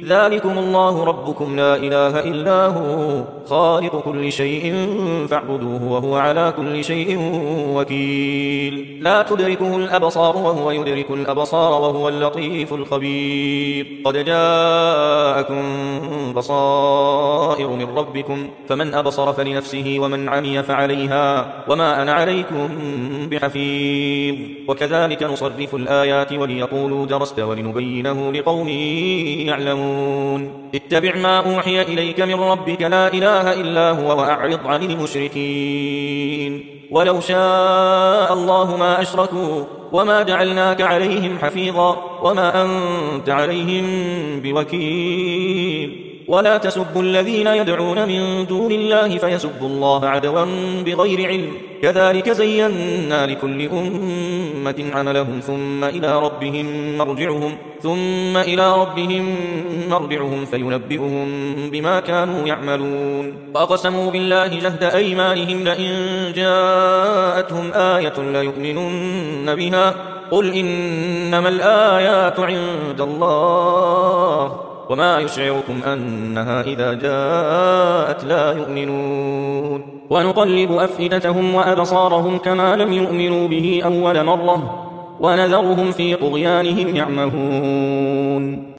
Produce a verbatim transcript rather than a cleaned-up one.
ذلكم الله ربكم لا إله إلا هو خالق كل شيء فاعبدوه وهو على كل شيء وكيل لا تدركه الأبصار وهو يدرك الأبصار وهو اللطيف الخبير قد جاءكم بصائر من ربكم فمن أبصر فلنفسه ومن عمي فعليها وما أنا عليكم بحفيظ وكذلك نصرف الآيات وليقولوا درست ولنبينه لقوم يعلمون اتبع ما أوحي إليك من ربك لا إله إلا هو وأعرض عن المشركين ولو شاء الله ما أشركوا وما جعلناك عليهم حفيظا وما أنت عليهم بوكيل ولا تسبوا الذين يدعون من دون الله فيسبوا الله عدوا بغير علم كذلك زينا لكل أمة عملهم ثم إلى ربهم مرجعهم ثم إلى ربهم مرجعهم فينبئهم بما كانوا يعملون وأقسموا بالله جهد أيمانهم لئن جاءتهم آية ليؤمنن بها قل إنما الآيات عند الله وما يشعركم أنها إذا جاءت لا يؤمنون ونقلب أفئدتهم وأبصارهم كما لم يؤمنوا به أول مرة ونذرهم في طغيانهم يعمهون